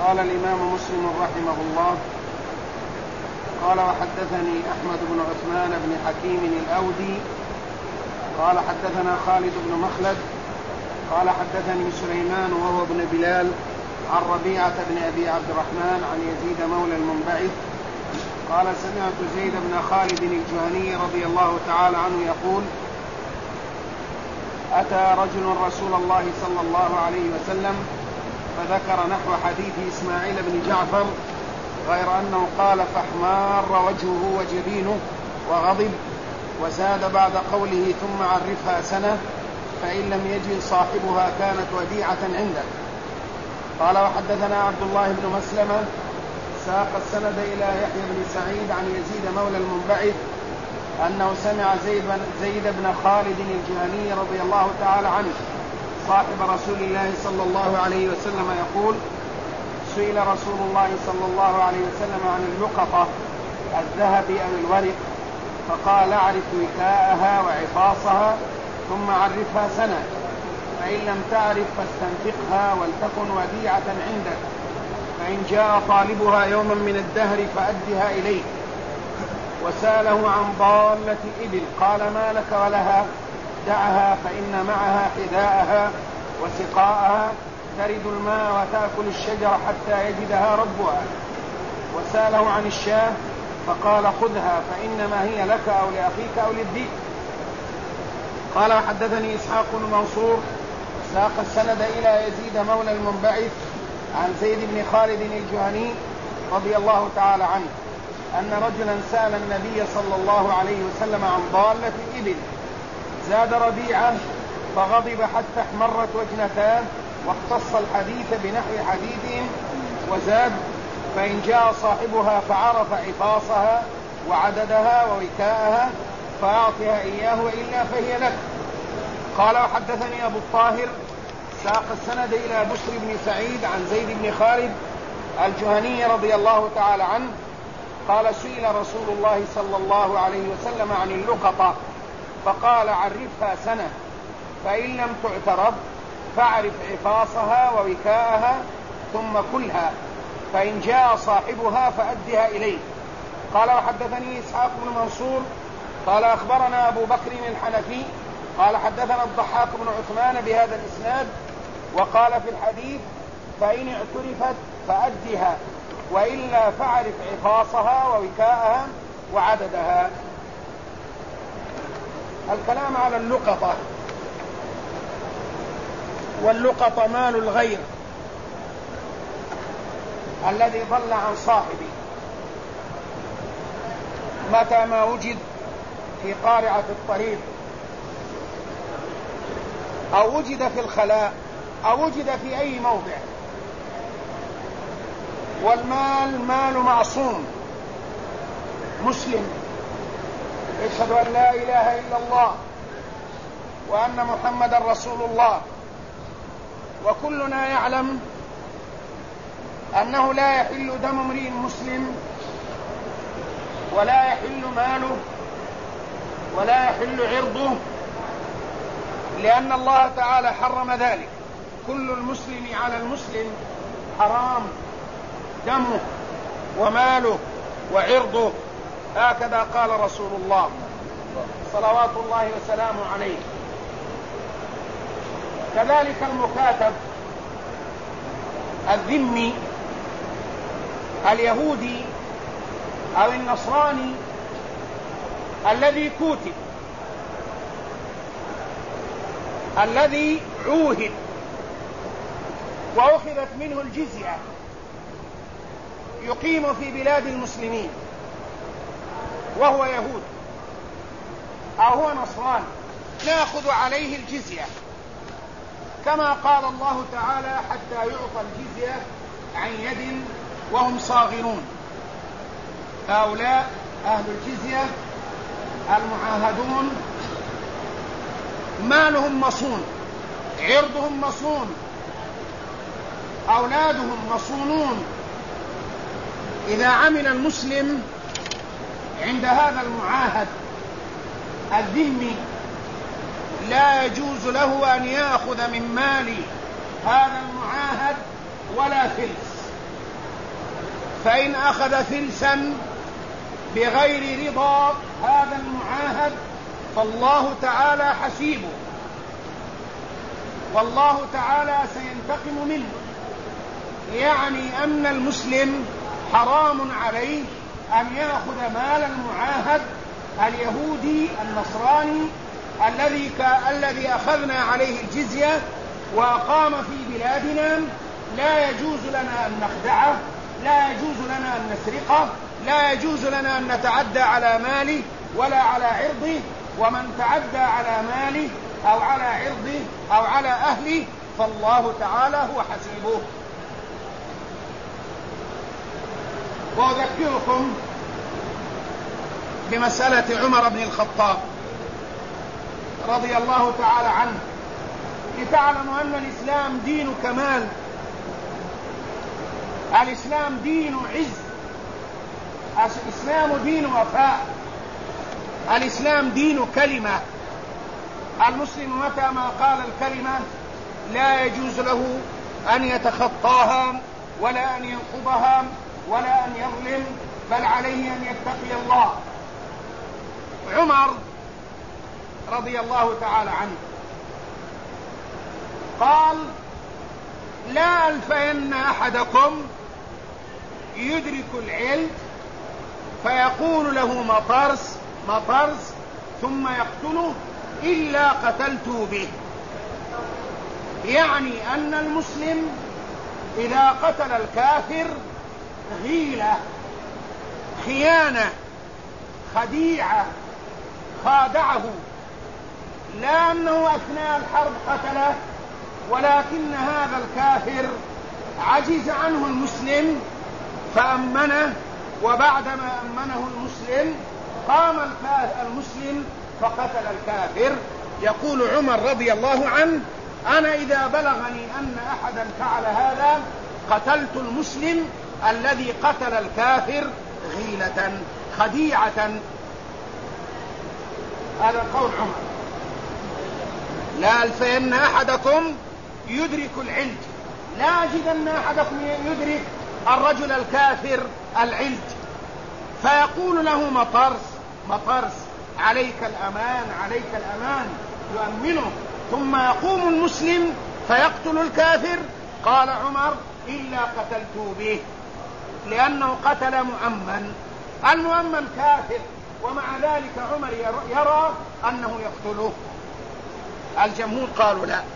قال الإمام مسلم رحمه الله قال وحدثني أحمد بن عثمان بن حكيم الأودي قال حدثنا خالد بن مخلد قال حدثني سليمان وهو ابن بلال عن ربيعة بن أبي عبد الرحمن عن يزيد مولى المنبعث قال سمعت زيد بن خالد الجهني رضي الله تعالى عنه يقول أتى رجل رسول الله صلى الله عليه وسلم فذكر نحو حديث إسماعيل بن جعفر غير أنه قال فاحمار وجهه وجبينه وغضب وزاد بعد قوله ثم عرفها سنة فإن لم يجد صاحبها كانت وديعة عنده. قال وحدثنا عبد الله بن مسلمة ساق السند إلى يحيى بن سعيد عن يزيد مولى المنبعث أنه سمع زيد بن خالد الجهني رضي الله تعالى عنه صاحب رسول الله صلى الله عليه وسلم يقول سئل رسول الله صلى الله عليه وسلم عن اللقطة الذهب أو الورق فقال اعرف وكاءها وعفاصها ثم عرفها سنة فإن لم تعرف فاستنفقها ولتكن وديعة عندك فإن جاء طالبها يوما من الدهر فأدها إليه. وسأله عن ضالة إبل قال ما لك ولها دعها فإن معها حذاءها وسقاءها ترد الماء وتأكل الشجر حتى يجدها ربها. وسأله عن الشاة فقال خذها فإنما هي لك أو لأخيك أو للذئب. قال حدثني إسحاق بن منصور ساق السند إلى يزيد مولى المنبعث عن زيد بن خالد الجهني رضي الله تعالى عنه أن رجلا سأل النبي صلى الله عليه وسلم عن ضالة إبل زاد ربيعة فغضب حتى احمرت وجنتاه واختص الحديث بنحو حديثهم وزاد فإن جاء صاحبها فعرف عفاصها وعددها ووكاءها فأعطها إياه وإلا فهي لك. قال وحدثني أبو الطاهر ساق السند إلى بشر بن سعيد عن زيد بن خالد الجهني رضي الله تعالى عنه قال سئل رسول الله صلى الله عليه وسلم عن اللقطة فقال عرفها سنة فإن لم تعترف فاعرف عفاصها ووكاءها ثم كلها فإن جاء صاحبها فأدها إليه. قال وحدثني إسحاق بن منصور قال أخبرنا أبو بكر الحنفي قال حدثنا الضحاك بن عثمان بهذا الإسناد وقال في الحديث فإن اعترفت فأدها وإلا فاعرف عفاصها ووكاءها وعددها. الكلام على اللقطة. واللقطة مال الغير الذي ضل عن صاحبه متى ما وجد في قارعة الطريق أو وجد في الخلاء أو وجد في أي موضع. والمال مال معصوم مسلم يشهد أن لا إله إلا الله وأن محمدا رسول الله وكلنا يعلم أنه لا يحل دم امرئ مسلم ولا يحل ماله ولا يحل عرضه لأن الله تعالى حرم ذلك. كل المسلم على المسلم حرام دمه وماله وعرضه هكذا قال رسول الله صلوات الله وسلامه عليه. كذلك المكاتب الذمي اليهودي أو النصراني الذي كوتب الذي عوهد وأخذت منه الجزية يقيم في بلاد المسلمين وهو يهود أو هو نصران نأخذ عليه الجزية كما قال الله تعالى حتى يعطى الجزية عن يد وهم صاغرون. هؤلاء أهل الجزية المعاهدون مالهم مصون عرضهم مصون أولادهم مصونون. إذا عمل المسلم عند هذا المعاهد الذمي لا يجوز له أن يأخذ من مال هذا المعاهد ولا فلس فإن أخذ فلسا بغير رضا هذا المعاهد فالله تعالى حسيبه، والله تعالى سينتقم منه. يعني أن المسلم حرام عليه أن يأخذ مال المعاهد اليهودي النصراني الذي أخذنا عليه الجزية وأقام في بلادنا. لا يجوز لنا أن نخدعه، لا يجوز لنا أن نسرقه، لا يجوز لنا أن نتعدى على ماله ولا على عرضه. ومن تعدى على ماله أو على عرضه أو على أهله فالله تعالى هو حسيبه. وأذكركم بمسألة عمر بن الخطاب رضي الله تعالى عنه لتعلموا أن الإسلام دين كمال، الإسلام دين عز، الإسلام دين وفاء، الإسلام دين كلمة. المسلم متى ما قال الكلمة لا يجوز له أن يتخطاها ولا أن ينقضها ولا أن يظلم، بل عليه أن يتقي الله. عمر رضي الله تعالى عنه قال: لا ألفين أحدكم يدرك العلم فيقول له مطرس ثم يقتله إلا قتلت به. يعني أن المسلم إذا قتل الكافر غيلة، خيانة، خديعة، خادعه، لا أنه أثناء الحرب قتله، ولكن هذا الكافر عجز عنه المسلم فأمنه، وبعدما أمنه المسلم قام المسلم فقتل الكافر. يقول عمر رضي الله عنه: أنا إذا بلغني أن أحدا فعل هذا قتلت المسلم الذي قتل الكافر غيلة خديعة. هذا قول عمر. لا ألفين أحدكم يدرك العلج، لا أجدن أحدكم يدرك الرجل الكافر العلج فيقول له مطرس عليك الأمان، عليك الأمان، يؤمنه، ثم يقوم المسلم فيقتل الكافر. قال عمر: إلا قتلت به، لأنه قتل مؤمن، المؤمن كافر، ومع ذلك عمر يرى أنه يقتله. الجمهور قالوا لا،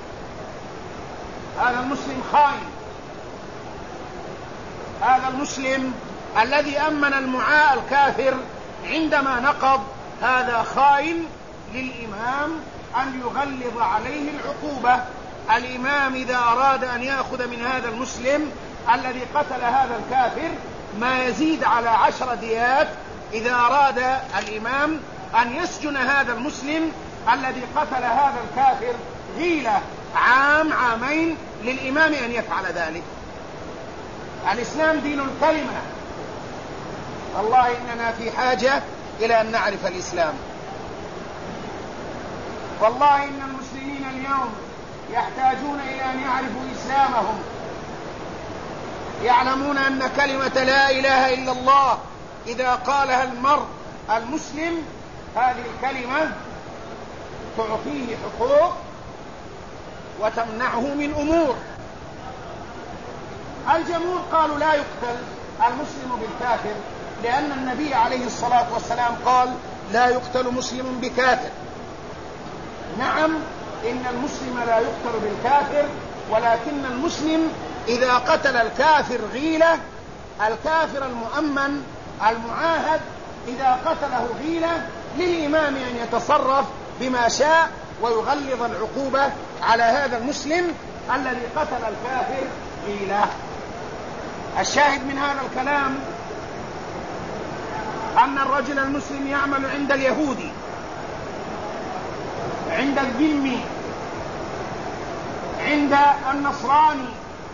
هذا المسلم خائن، هذا المسلم الذي أمن الكافر عندما نقض، هذا خائن للإمام أن يغلظ عليه العقوبة. الإمام إذا أراد أن يأخذ من هذا المسلم الذي قتل هذا الكافر ما يزيد على 10 ديات، إذا أراد الإمام أن يسجن هذا المسلم الذي قتل هذا الكافر غيلة عام عامين، للإمام أن يفعل ذلك. الإسلام دين الكلمة. والله إننا في حاجة إلى أن نعرف الإسلام. والله إن المسلمين اليوم يحتاجون إلى أن يعرفوا إسلامهم، يعلمون أن كلمة لا إله إلا الله إذا قالها المرء المسلم هذه الكلمة تعطيه حقوق وتمنعه من أمور. الجمهور قالوا لا يقتل المسلم بالكافر، لأن النبي عليه الصلاة والسلام قال: لا يقتل مسلم بكافر. نعم، إن المسلم لا يقتل بالكافر، ولكن المسلم إذا قتل الكافر غيلة، الكافر المؤمن المعاهد إذا قتله غيلة، للإمام أن يتصرف بما شاء ويغلظ العقوبة على هذا المسلم الذي قتل الكافر غيلة. الشاهد من هذا الكلام أن الرجل المسلم يعمل عند اليهودي، عند الذمي، عند النصراني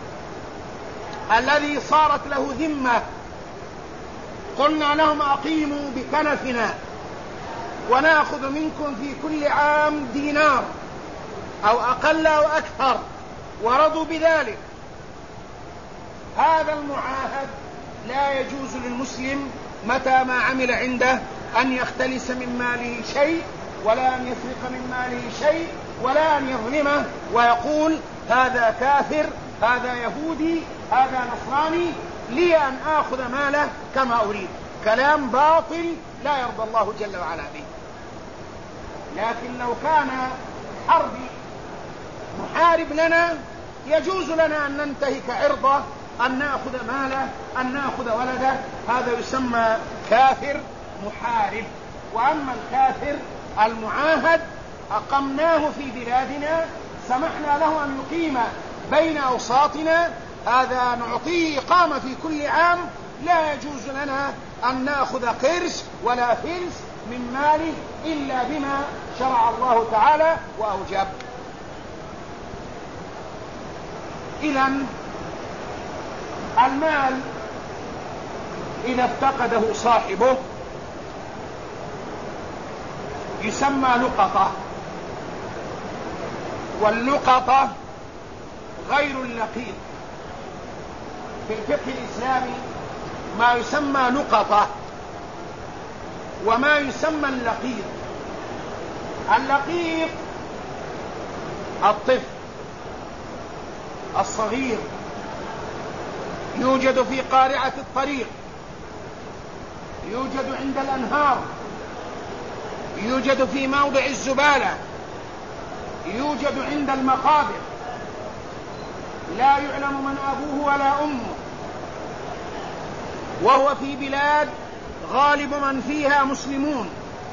الذي صارت له ذمة. قلنا لهم: أقيموا بكنفنا ونأخذ منكم في كل عام دينار أو أقل أو أكثر، ورضوا بذلك. هذا المعاهد لا يجوز للمسلم متى ما عمل عنده أن يختلس من ماله شيء، ولا أن يسرق من ماله شيء، ولا أن يظلمه ويقول هذا كافر، هذا يهودي، هذا نصراني، لي أن آخذ ماله كما أريد. كلام باطل لا يرضى الله جل وعلا به. لكن لو كان حربي محارب لنا يجوز لنا أن ننتهك عرضه، أن نأخذ ماله، أن نأخذ ولده، هذا يسمى كافر محارب. وأما الكافر المعاهد أقمناه في بلادنا، سمحنا له أن يقيم بين أوساطنا، هذا نعطيه إقامة في كل عام، لا يجوز لنا أن نأخذ قرش ولا فلس من ماله إلا بما شرع الله تعالى وأوجب. إذن المال إذا افتقده صاحبه يسمى لقطة، واللقطة غير اللقيط. في الفقه الإسلامي ما يسمى لقطة وما يسمى اللقيط. اللقيط الطفل الصغير يوجد في قارعة الطريق، يوجد عند الأنهار، يوجد في موضع الزبالة، يوجد عند المقابر، لا يعلم من أبوه ولا أمه، وهو في بلاد غالب من فيها مسلمون،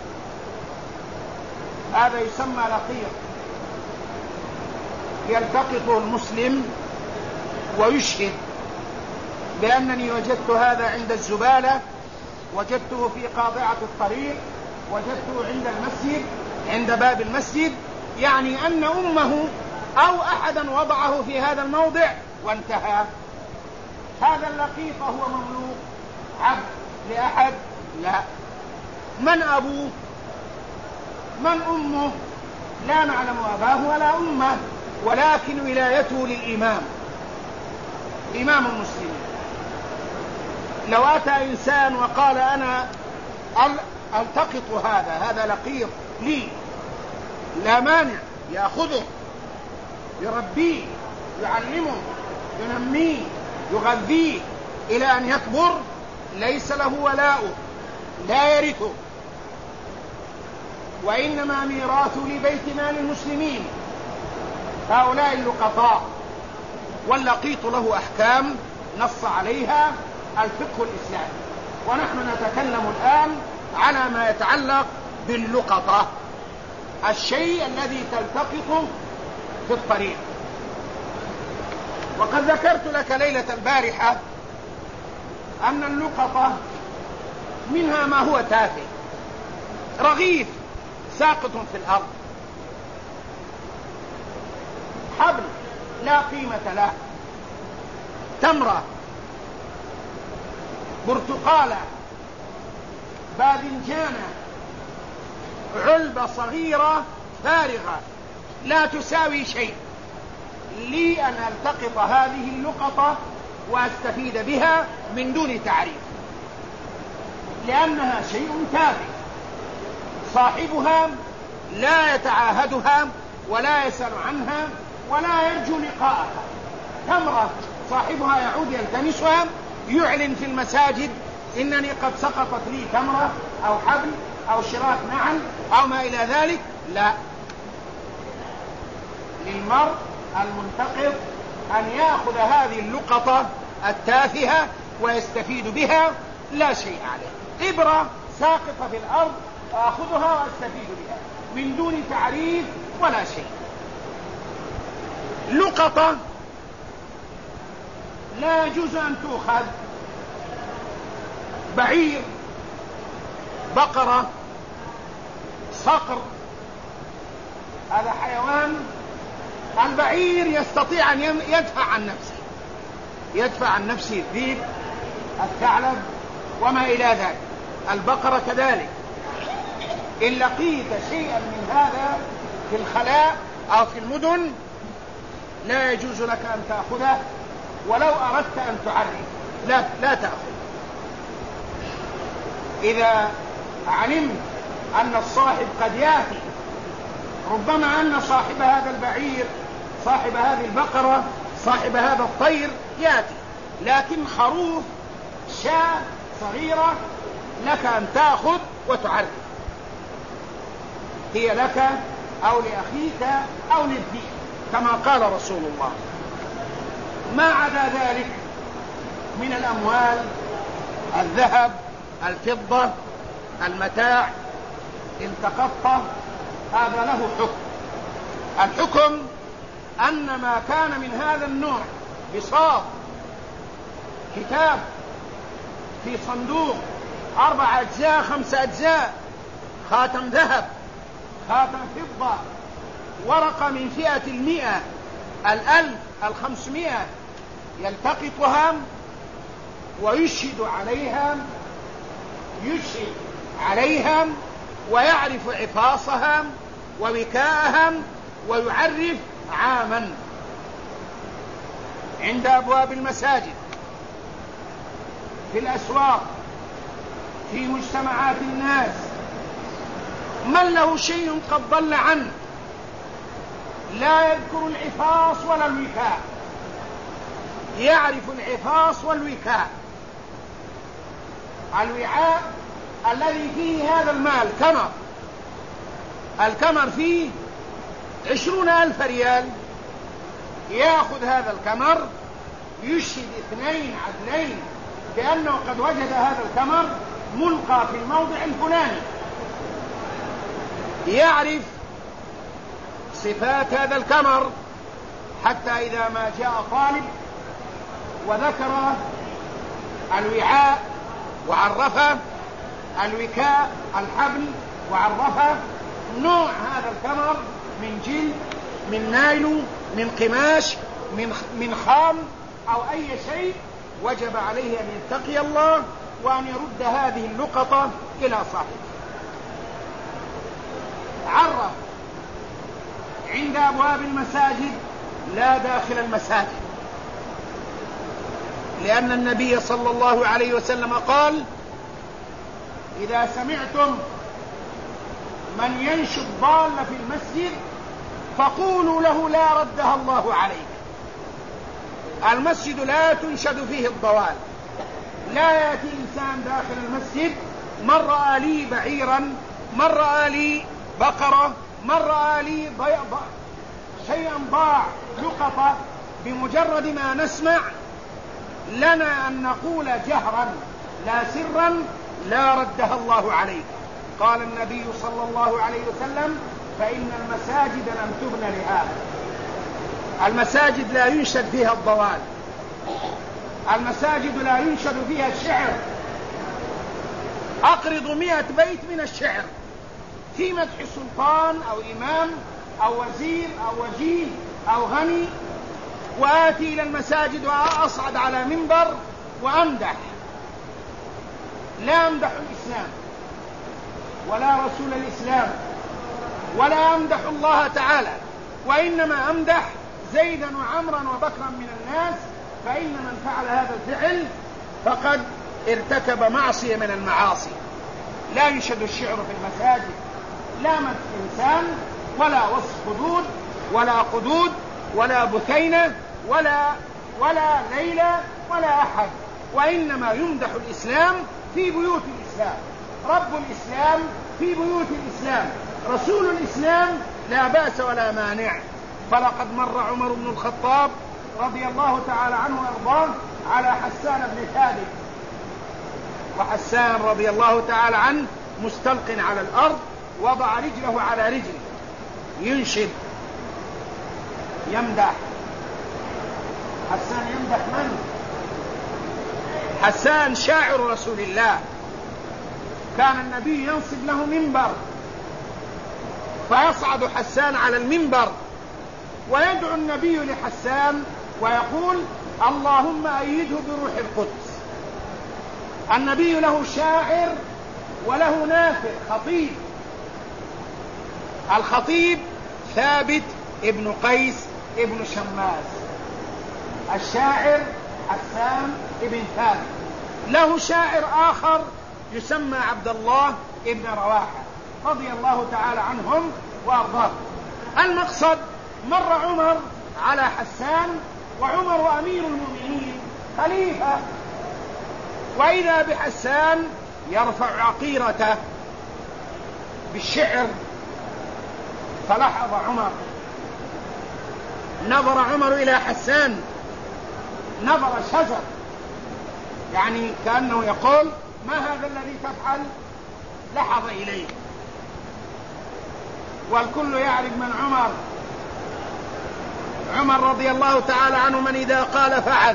هذا يسمى لقيط. يلتقطه المسلم ويشهد بأنني وجدت هذا عند الزبالة، وجدته في قاطعة الطريق، وجدته عند المسجد، عند باب المسجد، يعني أن أمه أو أحدا وضعه في هذا الموضع وانتهى. هذا اللقيط هو مملوك عبد لأحد؟ لا. من أبوه؟ من أمه؟ لا نعلم أباه ولا أمه، ولكن ولايته للإمام، إمام المسلمين. لو أتى إنسان وقال أنا ألتقط هذا لقيط لي، لا مانع، يأخذه، يربيه، يعلمه، ينميه، يغذيه إلى أن يكبر، ليس له ولاؤه، لا يرثه، وإنما ميراثه لبيت مال المسلمين، هؤلاء اللقطاء. واللقيط له أحكام نص عليها الفقه الإسلامي، ونحن نتكلم الآن على ما يتعلق باللقطة، الشيء الذي تلتقطه في الطريق. وقد ذكرت لك ليلة البارحة أن اللقطة منها ما هو تافه، رغيف ساقط في الأرض، حبل لا قيمة له، تمرة، برتقالة، باذنجانة، علبة صغيرة فارغة لا تساوي شيء، لي أن ألتقط هذه اللقطة وأستفيد بها من دون تعريف، لأنها شيء تافه، صاحبها لا يتعاهدها ولا يسأل عنها ولا يرجو لقاءها. تمرة صاحبها يعود يلتمسها، يعلن في المساجد إنني قد سقطت لي تمرة أو حبل أو شراك نعل أو ما إلى ذلك. لا، للمرء الملتقط أن يأخذ هذه اللقطة التافهة ويستفيد بها، لا شيء عليه. إبرة ساقطة في الأرض أخذها وأستفيد بها من دون تعريف ولا شيء. لقطة لا يجوز أن تؤخذ، بعير، بقرة، صقر، هذا حيوان. البعير يستطيع أن يدفع عن نفسه الذئب، الثعلب وما إلى ذلك. البقرة كذلك. إن لقيت شيئا من هذا في الخلاء أو في المدن لا يجوز لك أن تأخذه ولو أردت أن تعرف، لا تأخذ. إذا علمت أن الصاحب قد يأتي، ربما أن صاحب هذا البعير، صاحب هذه البقرة، صاحب هذا الطير يأتي، لكن خروف، شاة صغيرة لك أن تأخذ وتعرف، هي لك أو لأخيك أو للذئب كما قال رسول الله. ما عدا ذلك من الأموال، الذهب، الفضة، المتاع، التقطه، هذا له حكم. الحكم أن ما كان من هذا النوع بساط، كتاب في صندوق 4 أجزاء 5 أجزاء، خاتم ذهب، خاتم فضة، ورقة من فئة 100 1000 500 يلتقطها ويشهد عليها ويعرف عفاصها ووكاءها ويعرف عاما عند أبواب المساجد، في الأسواق، في مجتمعات الناس، من له شيء قد ضل عنه لا يذكر العفاص ولا الوكاء، يعرف العفاص والوكاء. الوعاء الذي فيه هذا المال كمر، الكمر فيه 20,000 ريال، يأخذ هذا الكمر، يشهد 2 عدلين بأنه قد وجد هذا الكمر ملقى في الموضع الفلاني، يعرف صفات هذا الكمر، حتى إذا ما جاء طالب وذكر الوعاء وعرفه، الوكاء الحبل وعرفه، نوع هذا الكمر من جلد، من نايلون، من قماش، من خام أو أي شيء، وجب عليه أن يتقي الله وأن يرد هذه اللقطة إلى صاحبه. عرف عند أبواب المساجد لا داخل المساجد، لأن النبي صلى الله عليه وسلم قال: إذا سمعتم من ينشد ضال في المسجد فقولوا له لا ردها الله عليك. المسجد لا تنشد فيه الضوال، لا يأتي إنسان داخل المسجد من رأى لي بعيرا، من رأى لي بقرة، من رأى لي شيئا ضاع، لقطة، بمجرد ما نسمع لنا أن نقول جهرا لا سرا لا ردها الله عليك. قال النبي صلى الله عليه وسلم: فإن المساجد لم تبن لهذا. المساجد لا ينشد فيها الضوال، المساجد لا ينشد فيها الشعر. أقرض 100 بيت من الشعر في مدح سلطان أو إمام أو وزير أو وجيه أو غني، وآتي إلى المساجد وأصعد على منبر وأمدح. لا أمدح الإسلام ولا رسول الإسلام ولا أمدح الله تعالى، وإنما أمدح زيدا وعمرا وبكرا من الناس، فإن من فعل هذا الفعل فقد ارتكب معصية من المعاصي. لا ينشد الشعر في المساجد، لا مدح إنسان ولا وصف خدود ولا قدود ولا بثينة ولا ليلى ولا أحد، وإنما يمدح الإسلام في بيوت الإسلام، رب الإسلام في بيوت الإسلام، رسول الإسلام لا بأس ولا مانع. فلقد مر عمر بن الخطاب رضي الله تعالى عنه وأرضاه على حسان بن ثابت، وحسان رضي الله تعالى عنه مستلق على الأرض، وضع رجله على رجله، ينشد، يمدح. حسان يمدح من؟ حسان شاعر رسول الله، كان النبي ينصب له منبر، فيصعد حسان على المنبر ويدعو النبي لحسان ويقول: اللهم أيده بروح القدس. النبي له شاعر وله نافع خطيب. الخطيب ثابت ابن قيس ابن شماس، الشاعر حسان بن ثابت. له شاعر آخر يسمى عبد الله بن رواحة رضي الله تعالى عنهم وأرضاهم. المقصد مر عمر على حسان، وعمر أمير المؤمنين خليفة، وإذا بحسان يرفع عقيرته بالشعر، فلاحظ عمر، نظر عمر إلى حسان نظر شزر، يعني كأنه يقول ما هذا الذي تفعل؟ لحظ إليه. والكل يعرف من عمر. عمر رضي الله تعالى عنه من إذا قال فعل.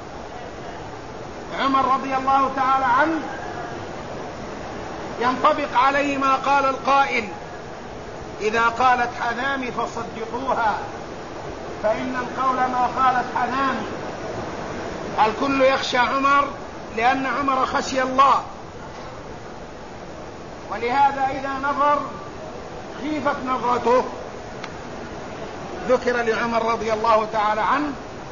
عمر رضي الله تعالى عنه ينطبق عليه ما قال القائل: إذا قالت حنامي فصدقوها فإن القول ما قالت حنامي. الكل يخشى عمر لأن عمر خشي الله، ولهذا إذا نظر خيفت نظرته. ذكر لعمر رضي الله تعالى عنه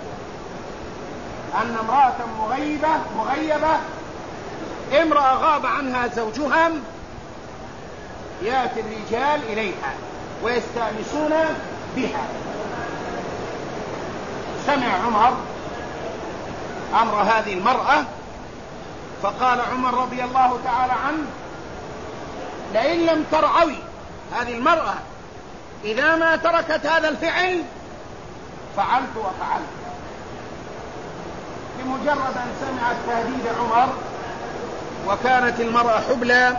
أن امرأة مغيبة امرأة غاب عنها زوجها يأتي الرجال إليها ويستأنسون بها. سمع عمر أمر هذه المرأة، فقال عمر رضي الله تعالى عنه: لئن لم ترعوي هذه المرأة إذا ما تركت هذا الفعل فعلت وفعلت. بمجرد أن سمعت تهديد عمر وكانت المرأة حبلى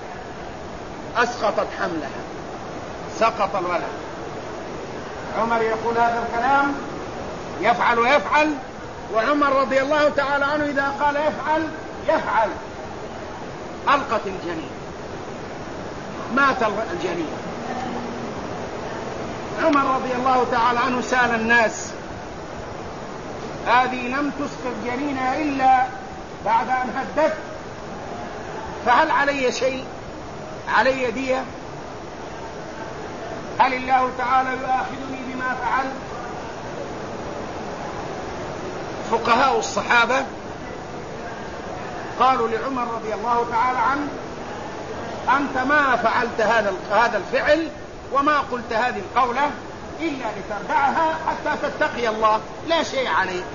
أسقطت حملها، سقط الولد. عمر يقول هذا الكلام، يفعل ويفعل، وعمر رضي الله تعالى عنه إذا قال يفعل يفعل. ألقت الجنين، مات الجنين. عمر رضي الله تعالى عنه سأل الناس: هذه لم تسقط جنينها إلا بعد أن هدت، فهل علي شيء؟ علي دية؟ هل الله تعالى يؤاخذني بما فعل؟ فقهاء الصحابة قالوا لعمر رضي الله تعالى عنه: أنت ما فعلت هذا الفعل وما قلت هذه القولة إلا لتردعها حتى تتقي الله، لا شيء عليك.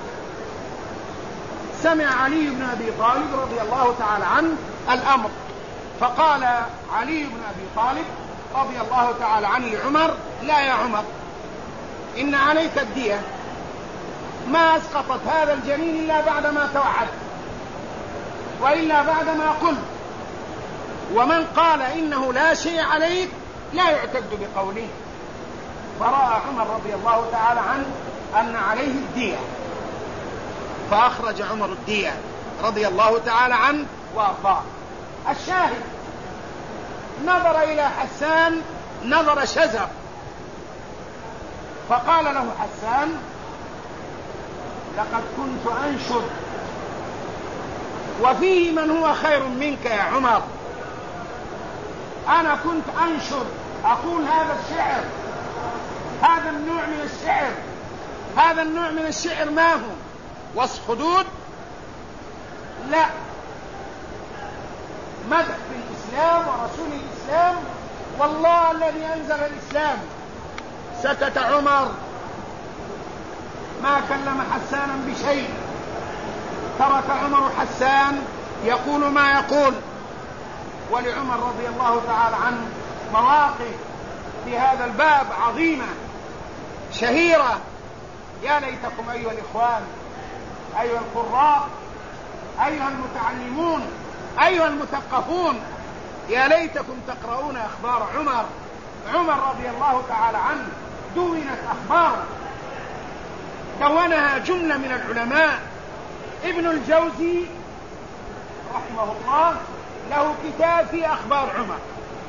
سمع علي بن أبي طالب رضي الله تعالى عنه الأمر، فقال علي بن أبي طالب رضي الله تعالى عنه لعمر: لا يا عمر، إن عليك الدية، ما أسقطت هذا الجنين إلا بعدما توعدت وإلا بعدما قلت، ومن قال إنه لا شيء عليك لا يعتد بقوله. فرأى عمر رضي الله تعالى عنه أن عليه الدية، فأخرج عمر الدية رضي الله تعالى عنه وأرضاه. الشاهد نظر إلى حسان نظر شزر، فقال له حسان: لقد كنت أنشد وفيه من هو خير منك يا عمر. أنا كنت أنشد أقول هذا الشعر، هذا النوع من الشعر. هذا النوع من الشعر ما هو؟ وصف حدود؟ لا، مدح في الإسلام ورسول الإسلام والله الذي أنزل الإسلام. سكت عمر، ما كلم حسانا بشيء. ترك عمر حسان يقول ما يقول. ولعمر رضي الله تعالى عنه مواقف في هذا الباب عظيمة شهيرة. يا ليتكم أيها الإخوان، أيها القراء، أيها المتعلمون، أيها المثقفون، يا ليتكم تقرؤون أخبار عمر. عمر رضي الله تعالى عنه دونت أخباره، دونها جملة من العلماء. ابن الجوزي رحمه الله له كتاب في أخبار عمر.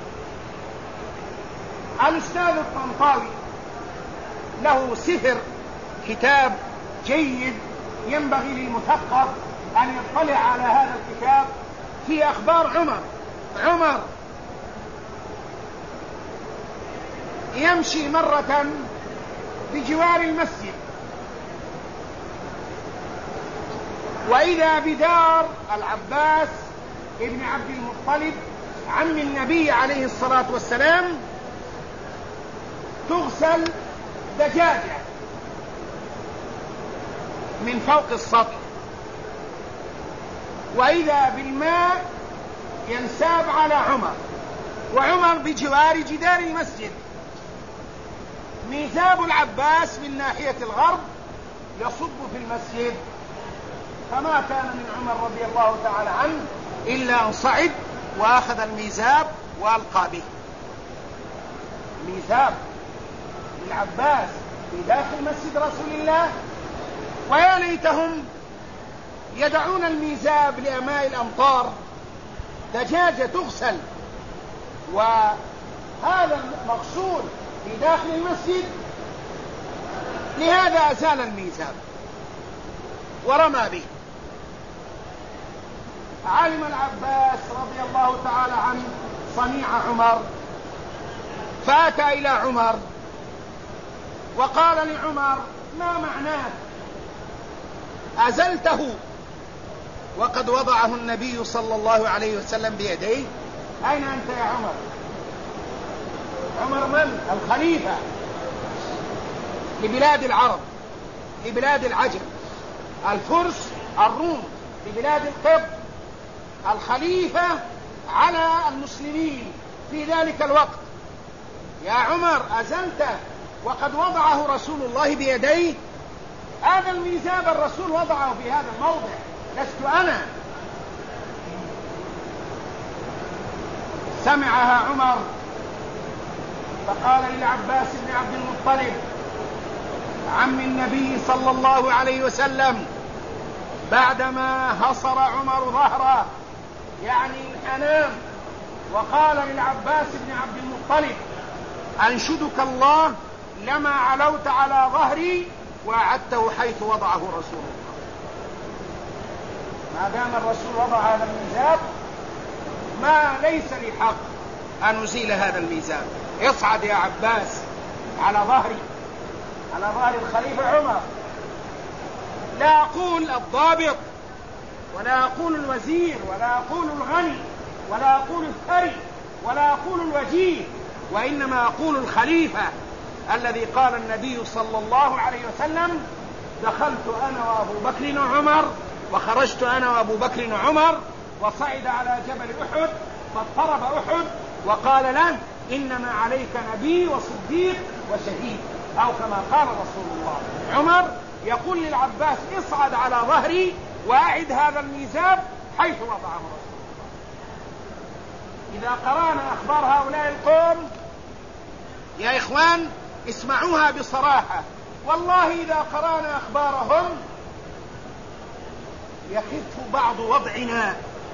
الأستاذ الطنطاوي له سفر، كتاب جيد ينبغي للمثقف أن يطلع على هذا الكتاب في أخبار عمر. عمر يمشي مرة بجوار المسجد وإذا بدار العباس ابن عبد المطلب عم النبي عليه الصلاة والسلام تغسل دجاجة من فوق السطح، وإذا بالماء ينساب على عمر، وعمر بجوار جدار المسجد. ميزاب العباس من ناحية الغرب يصب في المسجد، فما كان من عمر رضي الله تعالى عنه إلا أن صعد وأخذ الميزاب وألقى به. ميزاب العباس في داخل مسجد رسول الله، ويا ليتهم يدعون الميزاب لأماء الأمطار، دجاجة تغسل وهذا مغسول في داخل المسجد. لهذا أزال الميزاب ورمى به. علم العباس رضي الله تعالى عنه صنيع عمر، فأتى إلى عمر وقال لعمر: ما معناه أزلته وقد وضعه النبي صلى الله عليه وسلم بيديه؟ أين أنت يا عمر؟ عمر من؟ الخليفة لبلاد العرب، لبلاد العجم، الفرس، الروم، لبلاد القبط، الخليفة على المسلمين في ذلك الوقت. يا عمر أزلته وقد وضعه رسول الله بيديه؟ هذا الميزاب الرسول وضعه في هذا الموضع، لست أنا. سمعها عمر فقال للعباس بن عبد المطلب عم النبي صلى الله عليه وسلم بعدما هصر عمر ظهره، يعني الحنام، وقال للعباس بن عبد المطلب: أنشدك الله لما علوت على ظهري وأعدته حيث وضعه رسول الله. ما دام الرسول وضع هذا الميزاب ما ليس لي حق أن أزيل هذا الميزاب. اصعد يا عباس على ظهري، على ظهر الخليفة عمر. لا أقول الضابط ولا أقول الوزير ولا أقول الغني ولا أقول الثري ولا أقول الوجيه، وإنما أقول الخليفة الذي قال النبي صلى الله عليه وسلم: دخلت أنا وأبو بكر وعمر وخرجت أنا وأبو بكر وعمر، وصعد على جبل أحد فاضطرب أحد وقال له: إنما عليك نبي وصديق وشهيد، أو كما قال رسول الله. عمر يقول للعباس: اصعد على ظهري وأعد هذا الميزاب حيث وضعه رسول الله. إذا قرأنا أخبار هؤلاء القوم يا إخوان اسمعوها بصراحة، والله إذا قرأنا أخبارهم يخف بعض وضعنا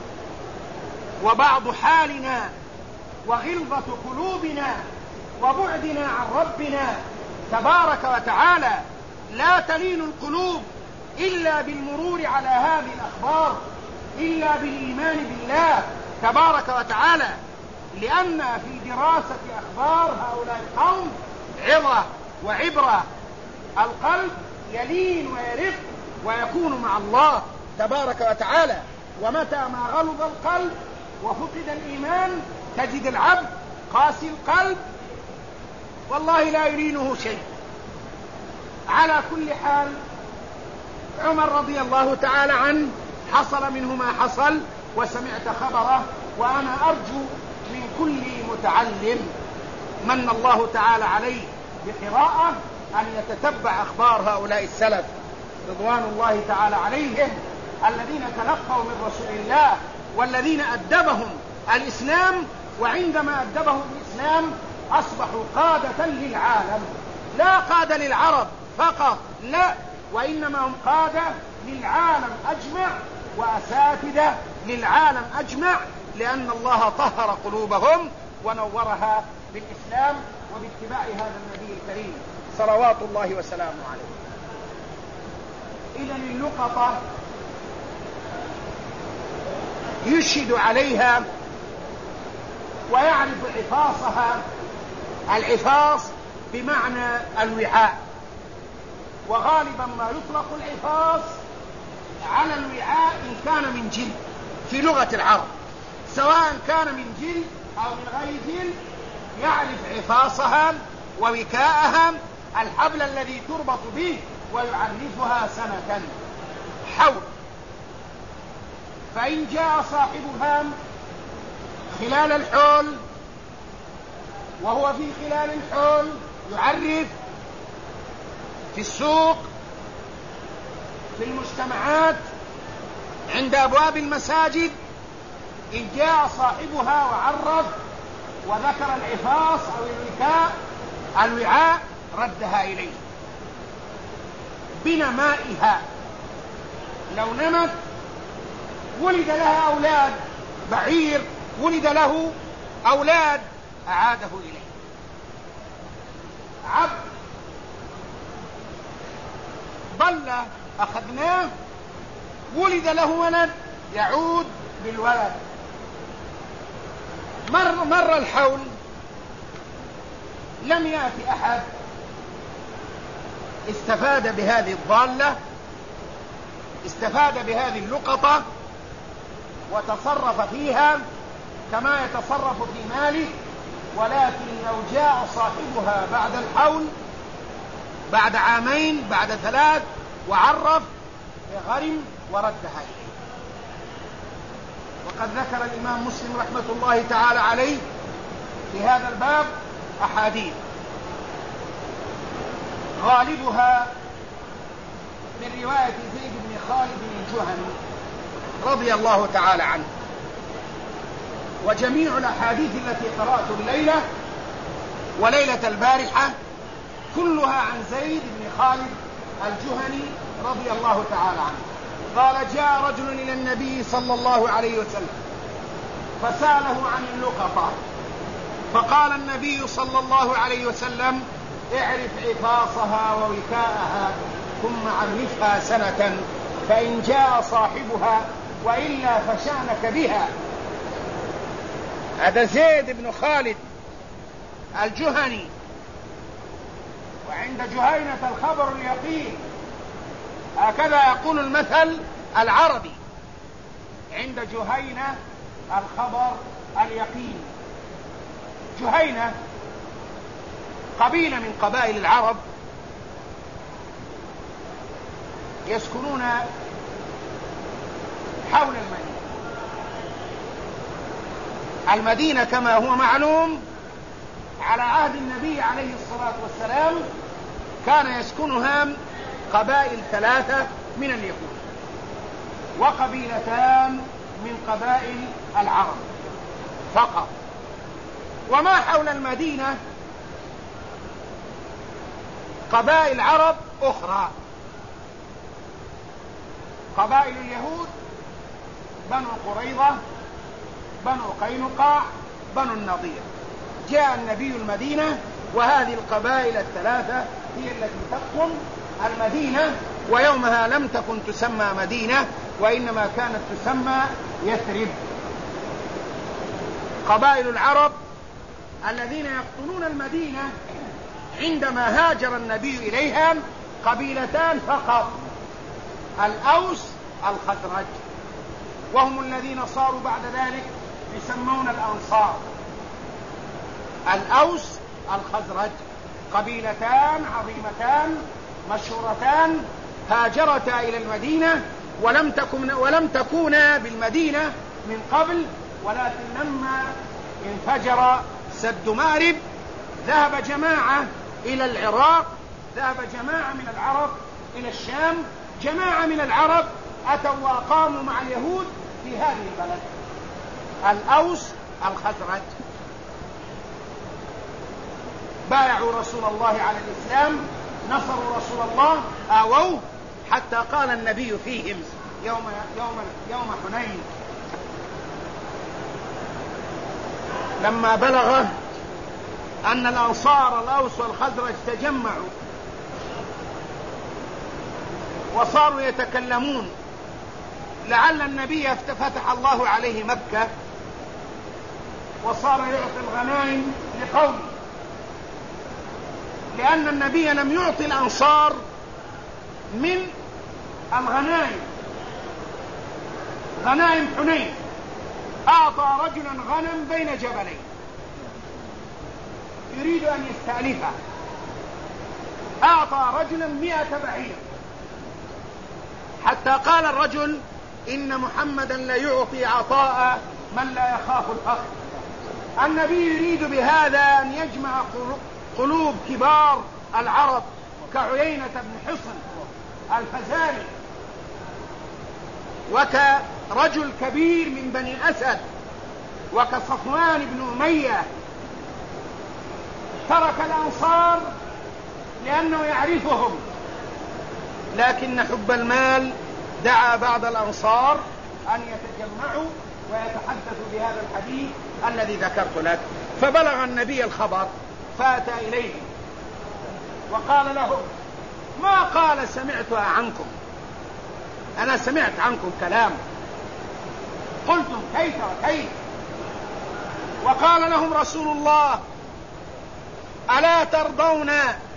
وبعض حالنا وغلظة قلوبنا وبعدنا عن ربنا تبارك وتعالى. لا تلين القلوب إلا بالمرور على هذه الأخبار، إلا بالإيمان بالله تبارك وتعالى، لأن في دراسة أخبار هؤلاء القوم عظة وعبرة. القلب يلين ويرق ويكون مع الله تبارك وتعالى، ومتى ما غلظ القلب وفقد الإيمان تجد العبد قاسي القلب والله لا يلينه شيء. على كل حال عمر رضي الله تعالى عنه حصل منه ما حصل وسمعت خبره، وأنا أرجو من كل متعلم من الله تعالى عليه بقراءة أن يتتبع أخبار هؤلاء السلف رضوان الله تعالى عليهم الذين تلقوا من رسول الله والذين أدبهم الإسلام، وعندما أدبهم الإسلام أصبحوا قادة للعالم، لا قادة للعرب فقط، لا، وإنما هم قادة للعالم أجمع وأساتذة للعالم أجمع، لأن الله طهر قلوبهم ونورها بالإسلام وباتباع هذا النبي الكريم صلوات الله وسلامه عليه. إذن اللقطة يشهد عليها ويعرف عفاصها. العفاص بمعنى الوعاء، وغالبا ما يطلق العفاص على الوعاء إن كان من جلد في لغة العرب، سواء كان من جلد أو من غير جلد، يعرف عفاصها ووكاءها، الحبل الذي تربط به، ويعرفها سنة حول. فإن جاء صاحبها خلال الحول وهو في خلال الحول يعرف في السوق، في المجتمعات، عند أبواب المساجد، إن جاء صاحبها وعرف وذكر العفاص أو الوعاء ردها إليه بنمائها. لو نمت ولد لها أولاد، بعير ولد له أولاد، أعاده إليه. عبد ضل أخذناه ولد له ولد، يعود بالولد. مر الحول لم يأتي أحد استفاد بهذه الضالة، استفاد بهذه اللقطة وتصرف فيها كما يتصرف في ماله، ولكن لو جاء صاحبها بعد الحول، بعد عامين، بعد 3، وعرف، غرم وردها إليه. وقد ذكر الإمام مسلم رحمة الله تعالى عليه في هذا الباب أحاديث، غالبها من رواية زيد بن خالد الجهني رضي الله تعالى عنه. وجميع الأحاديث التي قرأت الليلة وليلة البارحة كلها عن زيد بن خالد الجهني رضي الله تعالى عنه. قال: جاء رجل إلى النبي صلى الله عليه وسلم فسأله عن اللقطة، فقال النبي صلى الله عليه وسلم: اعرف عفاصها ووكاءها ثم عرفها سنة، فإن جاء صاحبها وإلا فشأنك بها. هذا زيد بن خالد الجهني، وعند جهينة الخبر اليقين، هكذا يقول المثل العربي: عند جهينة الخبر اليقين. جهينة قبيلة من قبائل العرب يسكنون حول المدينة كما هو معلوم على عهد النبي عليه الصلاة والسلام كان يسكنها قبائل 3 من اليهود وقبيلتان من قبائل العرب فقط. وما حول المدينة قبائل عرب أخرى، قبائل اليهود بنو قريظة، بنو قينقاع، بنو النضير. جاء النبي المدينة وهذه القبائل 3 هي التي تسكن المدينة، ويومها لم تكن تسمى مدينة وإنما كانت تسمى يثرب. قبائل العرب الذين يقطنون المدينة عندما هاجر النبي إليها قبيلتان فقط: الأوس الخزرج، وهم الذين صاروا بعد ذلك يسمون الأنصار. الأوس الخزرج قبيلتان عظيمتان مشهورتان هاجرتا إلى المدينة ولم تكونا بالمدينة من قبل، ولكن لما انفجر سد مأرب ذهب جماعة إلى العراق، ذهب جماعة من العرب إلى الشام، جماعة من العرب أتوا وأقاموا مع اليهود في هذه البلد. الأوس الخزرج بايعوا رسول الله على الإسلام، نصروا رسول الله، آووه، حتى قال النبي فيهم يوم حنين لما بلغ أن الأنصار الأوس والخزرج تجمعوا وصاروا يتكلمون لعل النبي فتح الله عليه مكة وصار يعطي الغنائم لقومه، لأن النبي لم يعطي الأنصار من الغنائم غنائم حنين أعطى رجلا غنم بين جبلين يريد أن يستألفها، أعطى رجلا 100 بعير، حتى قال الرجل إن محمدا لا يعطي عطاء من لا يخاف الفقر. النبي يريد بهذا أن يجمع قلوب كبار العرب كعيينة بن حصن الفزاري، وكرجل كبير من بني أسد، وكصفوان بن أمية. ترك الأنصار لأنه يعرفهم، لكن حب المال دعا بعض الأنصار أن يتجمعوا ويتحدثوا بهذا الحديث الذي ذكرت لك. فبلغ النبي الخبر فأتى إليهم وقال لهم ما قال سمعتها عنكم، أنا سمعت عنكم كلام قلتم كيف وكيف. وقال لهم رسول الله ألا ترضون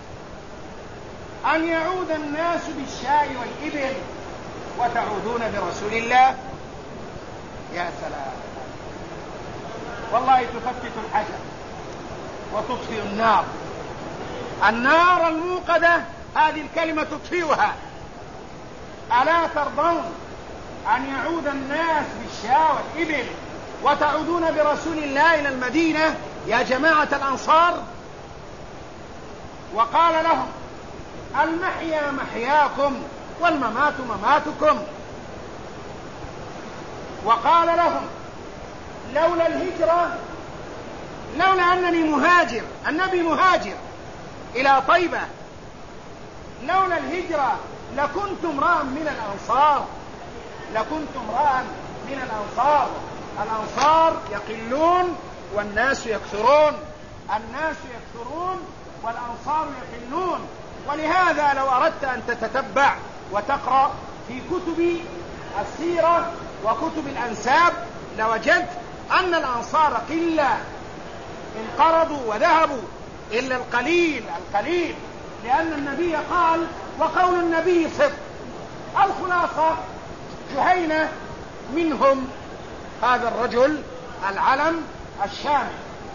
أن يعود الناس بالشاء والإبل وتعودون برسول الله؟ يا سلام، والله تفتت الحجر وتطفئ النار. النار الموقدة هذه الكلمة تطفئها. ألا ترضون أن يعود الناس بالشاء والإبل وتعودون برسول الله إلى المدينة يا جماعة الأنصار؟ وقال لهم المحيا محياكم والممات مماتكم. وقال لهم لولا الهجرة، لولا أنني مهاجر، النبي مهاجر إلى طيبة، لولا الهجرة لكنت امرأ من الأنصار، لكنت امرأ من الأنصار. الأنصار يقلون والناس يكثرون، الناس يكثرون والأنصار يقلون. ولهذا لو أردت أن تتتبع وتقرأ في كتب السيرة وكتب الأنساب لوجدت أن الأنصار قلة، انقرضوا وذهبوا إلا القليل القليل، لأن النبي قال وقول النبي صدق. الخلاصة جهينة منهم هذا الرجل العلم الشامي،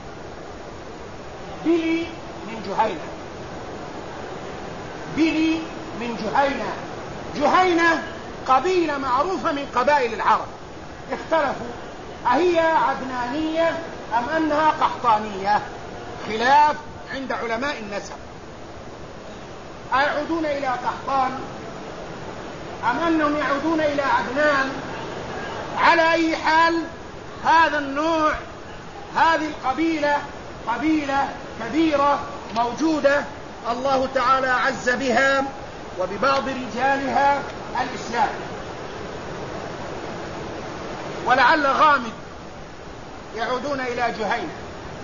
بلي من جهينة، بلي من جهينة. جهينة قبيلة معروفة من قبائل العرب، اختلفوا أهي عدنانية أم أنها قحطانية، خلاف عند علماء النسب، أيعودون إلى قحطان أم أنهم يعودون إلى عدنان. على أي حال هذا النوع، هذه القبيلة قبيلة كبيرة موجودة، الله تعالى عز بها وببعض رجالها الإسلام. ولعل غامد يعودون إلى جهينة،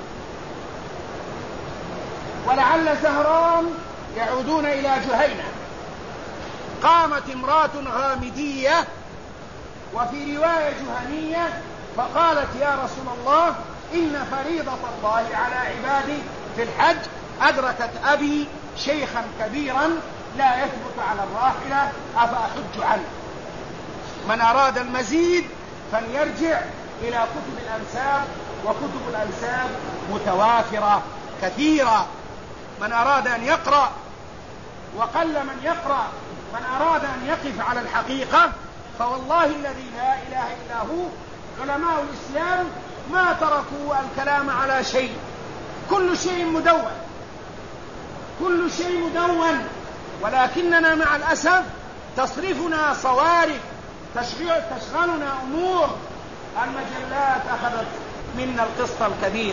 ولعل زهران يعودون إلى جهينة. قامت امرأة غامدية وفي رواية جهنية فقالت يا رسول الله إن فريضة الله على عباده في الحج أدركت أبي شيخا كبيرا لا يثبت على الراحلة أفأحج عنه. من أراد المزيد فليرجع إلى كتب الأنساب، وكتب الأنساب متوافرة كثيرة. من أراد أن يقرأ، وقل من يقرأ، من أراد أن يقف على الحقيقة فوالله الذي لا إله إلا هو علماء الإسلام ما تركوا الكلام على شيء، كل شيء مدون، كل شيء مدون، ولكننا مع الأسف تصرفنا صوارف، تشغلنا أمور. المجلات أخذت منا القسط الكبير،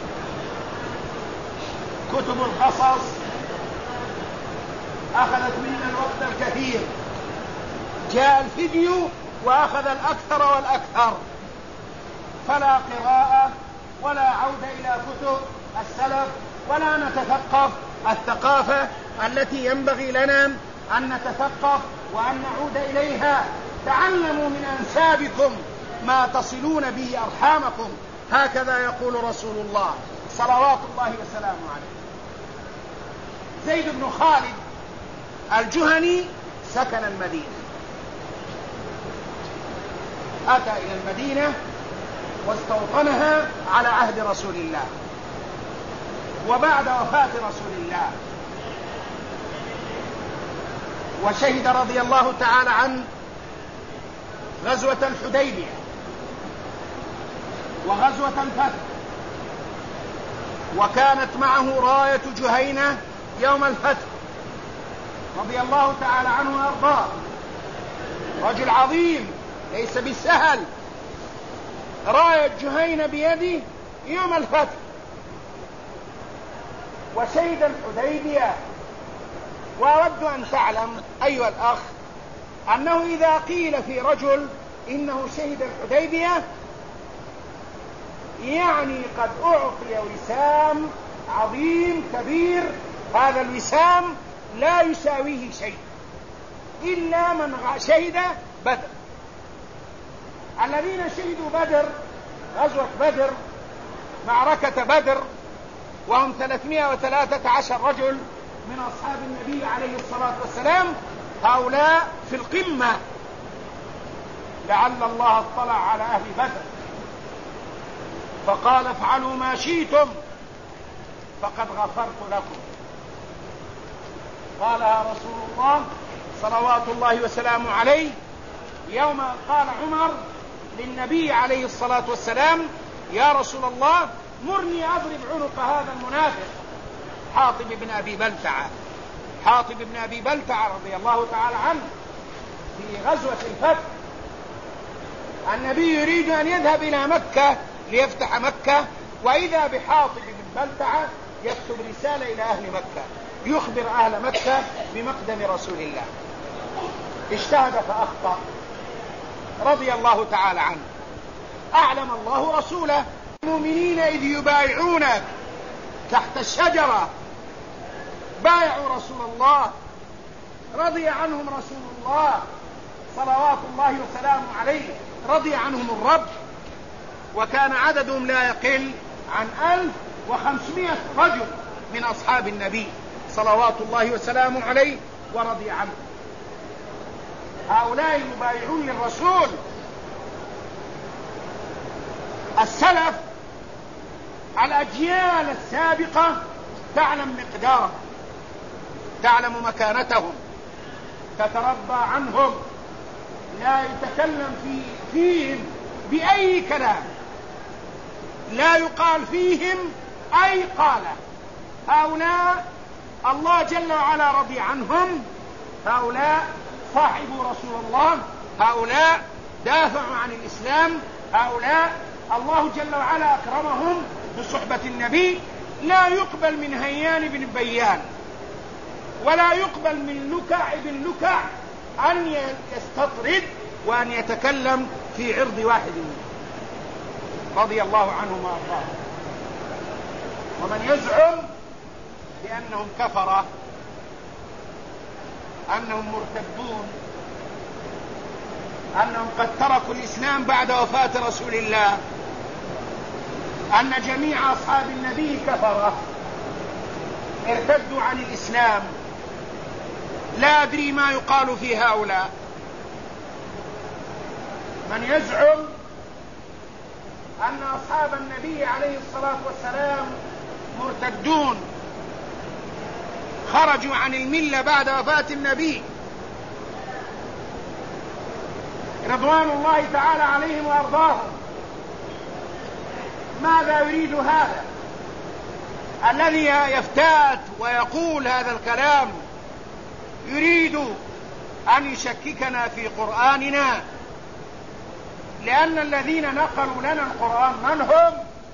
كتب القصص أخذت منا الوقت الكثير، جاء الفيديو وأخذ الأكثر والأكثر، فلا قراءة ولا عودة إلى كتب السلف، ولا نتثقف الثقافة التي ينبغي لنا أن نتثقف وأن نعود إليها. تعلموا من أنسابكم ما تصلون به أرحامكم، هكذا يقول رسول الله صلوات الله وسلامه عليه. زيد بن خالد الجهني سكن المدينة، أتى إلى المدينة واستوطنها على عهد رسول الله وبعد وفاة رسول الله، وشهد رضي الله تعالى عنه غزوة الحديبية وغزوة الفتح، وكانت معه راية جهينة يوم الفتح رضي الله تعالى عنه وأرضاه. رجل عظيم ليس بالسهل، راية جهينة بيده يوم الفتح، وشهد الحديبية. وأود أن تعلم أيها الأخ أنه إذا قيل في رجل إنه شهد الحديبية يعني قد أعطي وسام عظيم كبير، هذا الوسام لا يساويه شيء إلا من شهد بدر. الذين شهدوا بدر، غزوة بدر، معركة بدر، وهم 313 رجل من أصحاب النبي عليه الصلاة والسلام، هؤلاء في القمة، لعل الله اطلع على أهل بدر فقال افعلوا ما شئتم فقد غفرت لكم. قالها رسول الله صلوات الله وسلامه عليه يوم قال عمر للنبي عليه الصلاة والسلام يا رسول الله مرني أضرب عنق هذا المنافق حاطب بن أبي بلتعة. حاطب بن أبي بلتعة رضي الله تعالى عنه في غزوة الفتح، النبي يريد أن يذهب إلى مكة ليفتح مكة، وإذا بحاطب بن بلتعة يكتب رسالة إلى أهل مكة يخبر أهل مكة بمقدم رسول الله. اجتهد فأخطأ رضي الله تعالى عنه. أعلم الله رسوله المؤمنين إذ يبايعونك تحت الشجرة بايعوا رسول الله، رضي عنهم رسول الله صلوات الله وسلامه عليه، رضي عنهم الرب، وكان عددهم لا يقل عن 1500 رجل من أصحاب النبي صلوات الله وسلامه عليه ورضي عنه. هؤلاء المبايعون للرسول السلف، الأجيال السابقة تعلم مقدارهم، تعلم مكانتهم، تتربى عنهم، لا يتكلم فيهم بأي كلام، لا يقال فيهم أي قالة. هؤلاء الله جل وعلا رضي عنهم، هؤلاء صاحبوا رسول الله، هؤلاء دافعوا عن الإسلام، هؤلاء الله جل وعلا أكرمهم بصحبة النبي. لا يقبل من هيان بن بيان ولا يقبل من لكع بن لكع أن يستطرد وأن يتكلم في عرض واحد منهم رضي الله عنهم وأرضاهم. ومن يزعم بأنهم كفرة، أنهم مرتدون، أنهم قد تركوا الإسلام بعد وفاة رسول الله، أن جميع أصحاب النبي كفرة ارتدوا عن الإسلام، لا أدري ما يقال في هؤلاء. من يزعم أن أصحاب النبي عليه الصلاة والسلام مرتدون خرجوا عن الملة بعد وفاة النبي رضوان الله تعالى عليهم وأرضاهم، ماذا يريد هذا الذي يفتات ويقول هذا الكلام؟ يريد أن يشككنا في قرآننا، لأن الذين نقلوا لنا القرآن من هم؟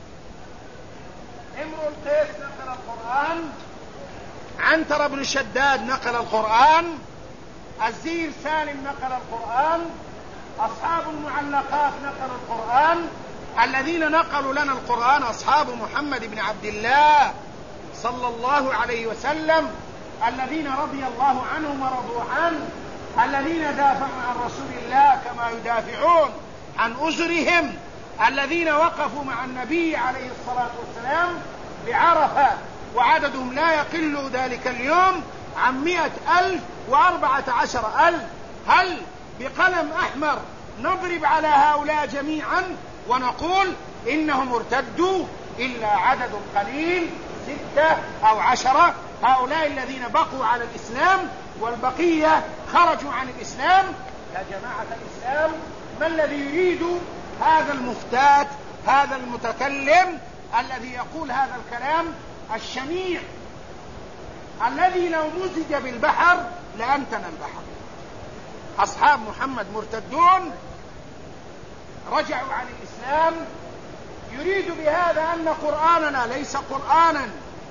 امرؤ القيس نقل القرآن، عنتر بن شداد نقل القرآن، الزير سالم نقل القرآن، أصحاب المعلقات نقل القرآن. الذين نقلوا لنا القرآن أصحاب محمد بن عبد الله صلى الله عليه وسلم، الذين رضي الله عنهم ورضوا عنه، الذين دافعوا عن رسول الله كما يدافعون عن أزرهم، الذين وقفوا مع النبي عليه الصلاة والسلام بعرفة وعددهم لا يقل ذلك اليوم عن 100,000 و14,000. هل بقلم أحمر نضرب على هؤلاء جميعا ونقول إنهم ارتدوا إلا عدد قليل 6 أو 10 هؤلاء الذين بقوا على الإسلام والبقية خرجوا عن الإسلام. يا جماعة الإسلام، ما الذي يريد هذا المفتات، هذا المتكلم الذي يقول هذا الكلام الشنيع الذي لو مزج بالبحر لأنتن البحر؟ أصحاب محمد مرتدون رجعوا عن الإسلام، يريد بهذا أن قرآننا ليس قرآنا،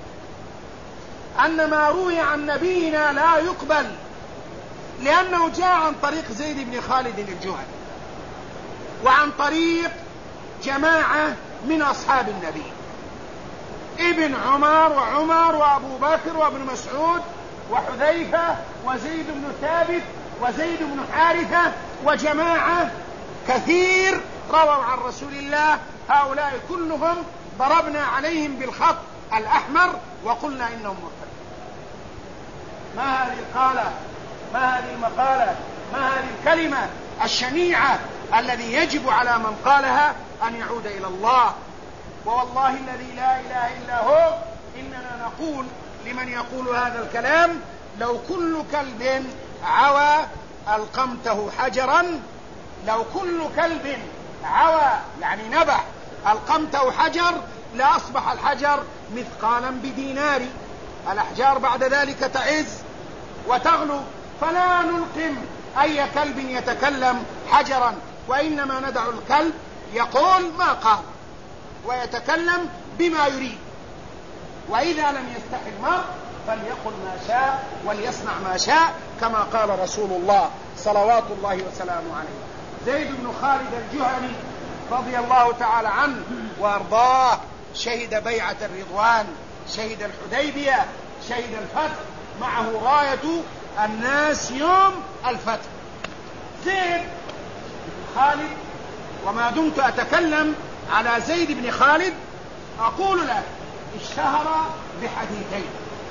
أن ما روي عن نبينا لا يقبل، لأنه جاء عن طريق زيد بن خالد الجهني وعن طريق جماعة من أصحاب النبي، ابن عمر وعمر وأبو بكر وابن مسعود وحذيفة وزيد بن ثابت وزيد بن حارثة وجماعة كثير رووا عن رسول الله. هؤلاء كلهم ضربنا عليهم بالخط الأحمر وقلنا إنهم مرتدون. ما هذه القالة، ما هذه المقالة، ما هذه الكلمة الشنيعة الذي يجب على من قالها أن يعود إلى الله. ووالله الذي لا إله إلا هو إننا نقول لمن يقول هذا الكلام: لو كل كلب عوى ألقمته حجرا، لو كل كلب عوى يعني نبح ألقمته حجر لأصبح الحجر مثقالا بدينار. الأحجار بعد ذلك تعز وتغلو، فلا نلقم أي كلب يتكلم حجرا، وإنما ندع الكلب يقول ما قال ويتكلم بما يريد. وإذا لم يستحي المرء فليقل ما شاء وليصنع ما شاء، كما قال رسول الله صلوات الله وسلامه عليه. زيد بن خالد الجهني رضي الله تعالى عنه وأرضاه شهد بيعة الرضوان، شهد الحديبية، شهد الفتح، معه راية الناس يوم الفتح. زيد بن خالد، وما دمت أتكلم على زيد بن خالد أقول لك اشتهر بحديثين.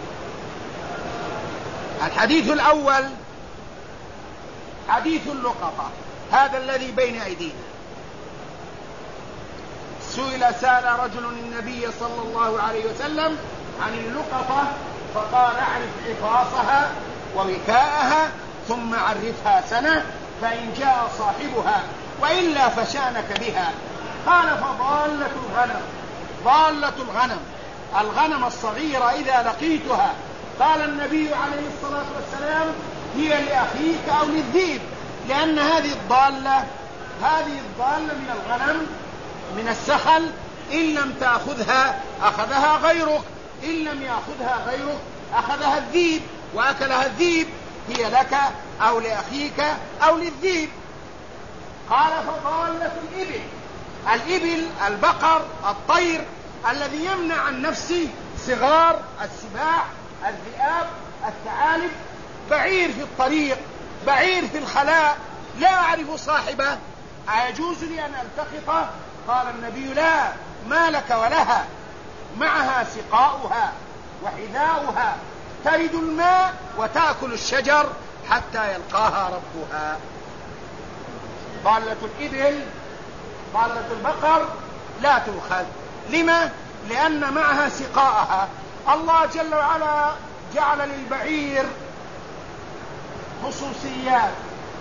الحديث الأول حديث اللقطة، هذا الذي بين أيدينا. سأل رجل النبي صلى الله عليه وسلم عن اللقطة فقال: اعرف عفاصها ووكاءها ثم عرفها سنة، فإن جاء صاحبها وإلا فشانك بها. قال: فضالة الغنم. ضالة الغنم، الغنم الصغيرة إذا لقيتها، قال النبي عليه الصلاة والسلام: هي لأخيك أو للذئب، لأن هذه الضالة من الغنم من السخل، إن لم تأخذها أخذها غيرك، إن لم يأخذها غيرك أخذها الذئب وأكلها الذئب، هي لك أو لأخيك أو للذئب. قال: فضالة الإبل. الإبل البقر الطير الذي يمنع عن نفسه صغار السباع، الذئاب، الثعالب. بعير في الطريق، بعير في الخلاء، لا أعرف صاحبه، أيجوز لي أن ألتقطه؟ قال النبي: لا، ما لك ولها، معها سقاؤها وحذاؤها، ترد الماء وتأكل الشجر حتى يلقاها ربها. ضالة الإبل، ضالة البقر لا تؤخذ. لما؟ لأن معها سقاءها. الله جل وعلا جعل للبعير خصوصيات.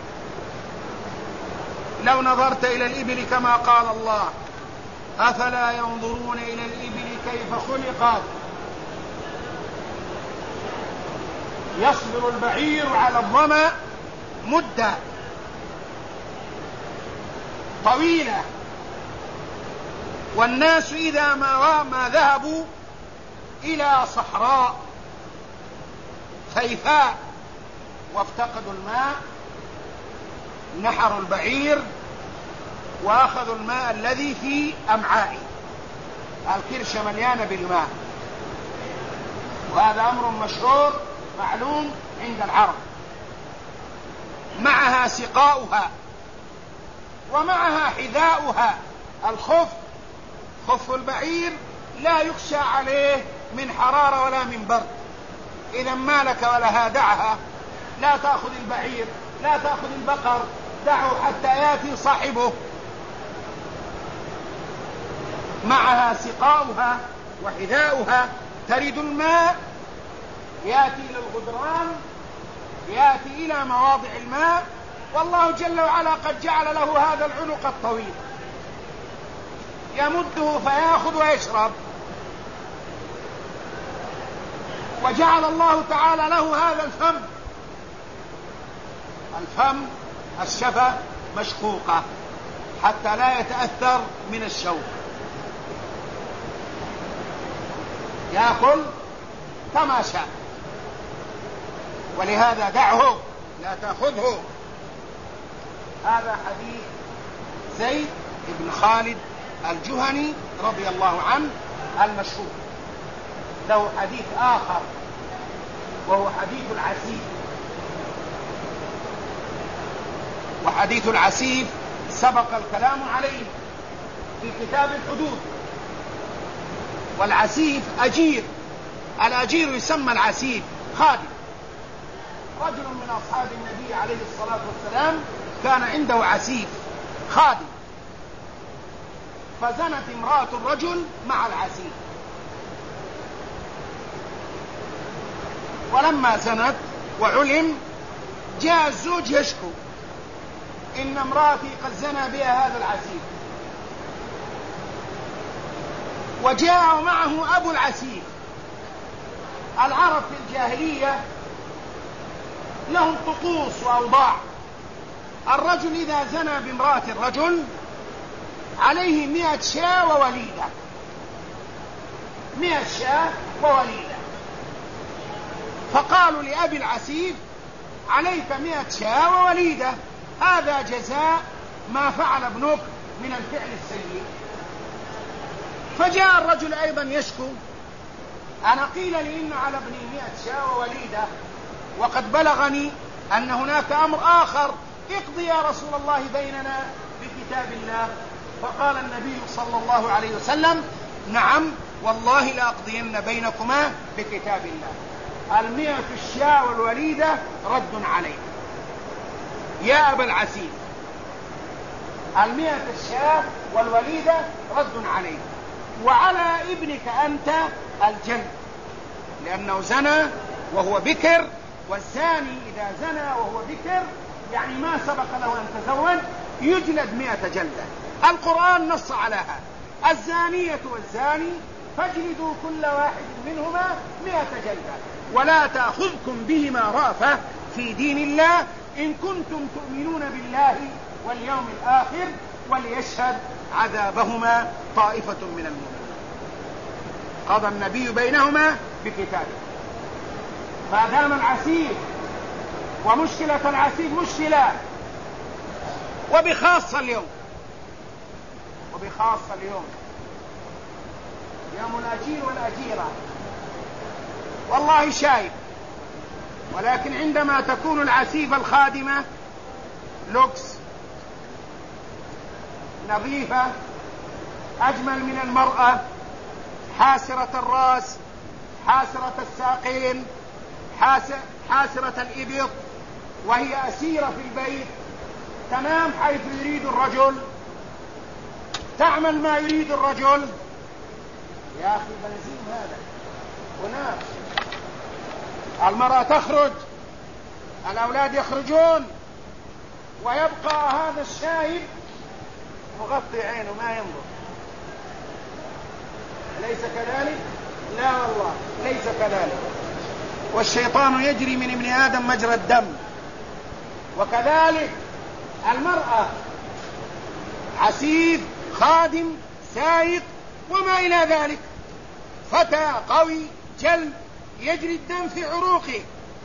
لو نظرت إلى الإبل كما قال الله: أفلا ينظرون إلى الإبل كيف خلقت، يصبر البعير على الظمأ مدة طويلة، والناس إذا ما ذهبوا إلى صحراء خيفاء وافتقدوا الماء نحروا البعير وأخذوا الماء الذي في أمعائه، الكرشة مليانة بالماء، وهذا أمر مشهور معلوم عند العرب. معها سقاؤها ومعها حذاؤها، الخف، خف البعير لا يخشى عليه من حرارة ولا من برد. إذا ما لك ولها دعها، لا تأخذ البعير، لا تأخذ البقر، دعوا حتى يأتي صاحبه، معها سقاؤها وحذاؤها ترد الماء، يأتي إلى الغدران، يأتي إلى مواضع الماء، والله جل وعلا قد جعل له هذا العنق الطويل يمده فيأخذ ويشرب، وجعل الله تعالى له هذا الفم الشفة مشقوقة حتى لا يتأثر من الشوك، يأكل كما شاء. ولهذا دعه لا تأخذه. هذا حديث زيد بن خالد الجهني رضي الله عنه المشهور. له حديث آخر وهو حديث العسيف، وحديث العسيف سبق الكلام عليه في كتاب الحدود. والعسيف أجير، الأجير يسمى العسيف خادم. رجل من أصحاب النبي عليه الصلاة والسلام كان عنده عسيف خادم، فزنت امرأة الرجل مع العسيف، ولما زنت وعلم جاء الزوج يشكو إن امرأتي قد زنى بها هذا العسيف، وجاء معه أبو العسيف. العرب في الجاهلية لهم طقوس وأوضاع. الرجل إذا زنى بامرأة الرجل عليه 100 شاة ووليدة، 100 شاة ووليدة. فقالوا لأبي العسيف عليك 100 شاة ووليدة، هذا جزاء ما فعل ابنك من الفعل السيء. فجاء الرجل أيضا يشكو، أنا قيل لي إن على ابني 100 شاة ووليدة، وقد بلغني أن هناك أمر آخر، اقضي يا رسول الله بيننا بكتاب الله. فقال النبي صلى الله عليه وسلم نعم والله لأقضين بينكما بكتاب الله. 100 الشاة والوليدة رد عليك يا أبا العسيف، 100 الشاة والوليدة رد عليك، وعلى ابنك أنت الجلد، لأنه زنى وهو بكر، والزاني إذا زنى وهو بكر يعني ما سبق له أن تزوج يجلد 100 جلدة. القرآن نص على هذا، الزانية والزاني فاجلدوا كل واحد منهما 100 جلدة، ولا تأخذكم بهما رأفة في دين الله إن كنتم تؤمنون بالله واليوم الآخر، وليشهد عذابهما طائفة من المؤمنين. قضى النبي بينهما بكتابه. ما دام العسيف، ومشكلة العسيف مشكلة، وبخاصة اليوم يوم الأجير والأجيرة، والله شايف. ولكن عندما تكون العسيفة الخادمة لوكس نظيفة أجمل من المرأة، حاسرة الرأس، حاسرة الساقين، حاسرة الإبط، وهي أسيرة في البيت، تنام حيث يريد الرجل، تعمل ما يريد الرجل. يا أخي بنزين هذا ونار. المرأة تخرج، الأولاد يخرجون، ويبقى هذا الشايب مغطي عينه ما ينظر. أليس كذلك؟ لا والله ليس كذلك. والشيطان يجري من ابن آدم مجرى الدم. وكذلك المرأة عسيف، خادم، سائق، وما إلى ذلك، فتى قوي جلد يجري الدم في عروقه.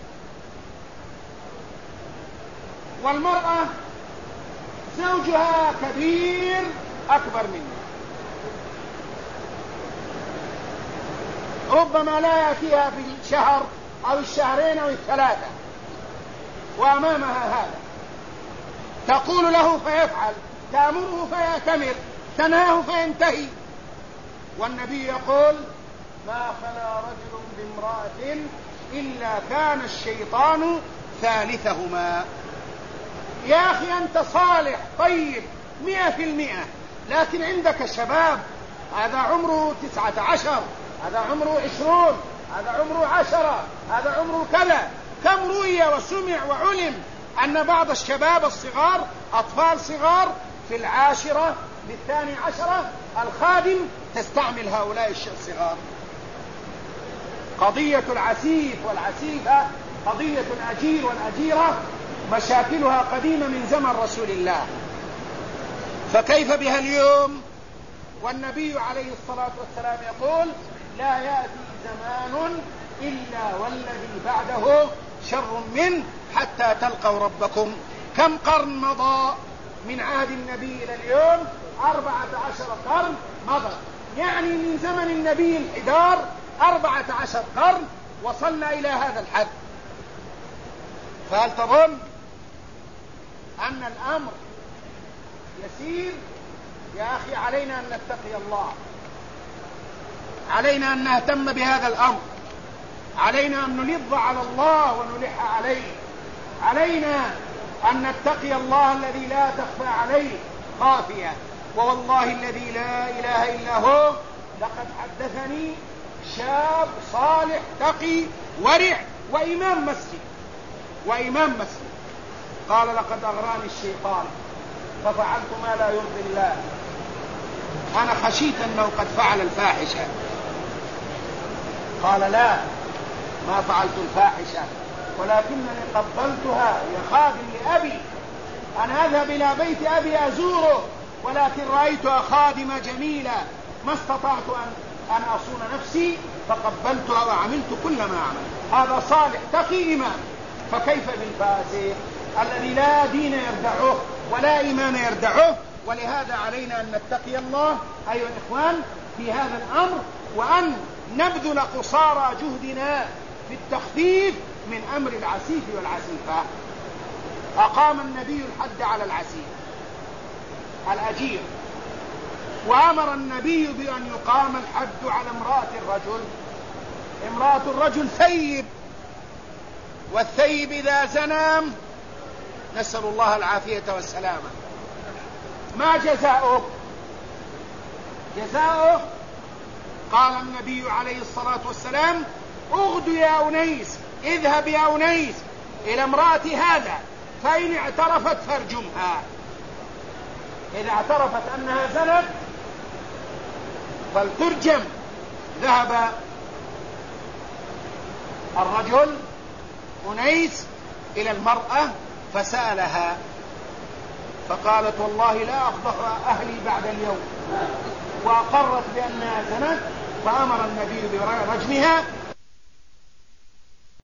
والمرأة زوجها كبير أكبر منه، ربما لا يأتيها في الشهر أو الشهرين أو الثلاثة، وأمامها هذا، تقول له فيفعل، تأمره فيأتمر، تنهاه فينتهي. والنبي يقول ما خلا رجل بامرأة إلا كان الشيطان ثالثهما. يا أخي أنت صالح طيب 100%، لكن عندك شباب، هذا عمره 19، هذا عمره 20، هذا عمره 10، هذا عمره كذا. كم رؤي وسمع وعلم أن بعض الشباب الصغار، أطفال صغار في 10 12 الخادم تستعمل هؤلاء الصغار. قضية العسيف والعسيفة، قضية الأجير والأجيرة، مشاكلها قديمة من زمن رسول الله، فكيف بها اليوم؟ والنبي عليه الصلاة والسلام يقول: لا يأتي زمان إلا والذي بعده شر منه حتى تلقوا ربكم. كم قرن مضى من عهد النبي إلى اليوم؟ 14 قرن مضى، يعني من زمن النبي الحدار 14 قرن وصلنا إلى هذا الحد. فهل تظن أن الأمر يسير؟ يا أخي علينا أن نتقي الله، علينا أن نهتم بهذا الأمر، علينا أن نلظ على الله ونلح عليه، علينا أن نتقي الله الذي لا تخفى عليه خافية. ووالله الذي لا إله إلا هو لقد حدثني شاب صالح تقي ورع وإمام مسجد قال: لقد أغراني الشيطان ففعلت ما لا يرضي الله، أنا خشيت أنه قد فعل الفاحشة. قال: لا، ما فعلت الفاحشة، ولكنني قبلتها يا خادم لأبي، أنا أذهب إلى بيت أبي أزوره، ولكن رأيتها خادمة جميلة ما استطعت أن أصون نفسي فقبلتها وعملت كل ما عمل. هذا صالح تقي إمام. فكيف بالفاسق الذي لا دين يردعه ولا إيمان يردعه؟ ولهذا علينا أن نتقي الله أيها الإخوان في هذا الأمر، وأن نبذل قصارى جهدنا في التخفيف من أمر العسيف والعسيفة. أقام النبي الحد على العسيف الأجير، وأمر النبي بأن يقام الحد على امرأة الرجل ثيب، والثيب إذا زنى نسأل الله العافية والسلامة ما جزاؤه؟ جزاؤه قال النبي عليه الصلاة والسلام: اغد يا أنيس، اذهب يا أنيس إلى امرأة هذا، فإن اعترفت فارجمها. إذا اعترفت أنها زنت فلترجم. ذهب الرجل أنيس إلى المرأة فسألها، فقالت: والله لا أفضح أهلي بعد اليوم، وأقرت بأنها زنت، فأمر النبي برجمها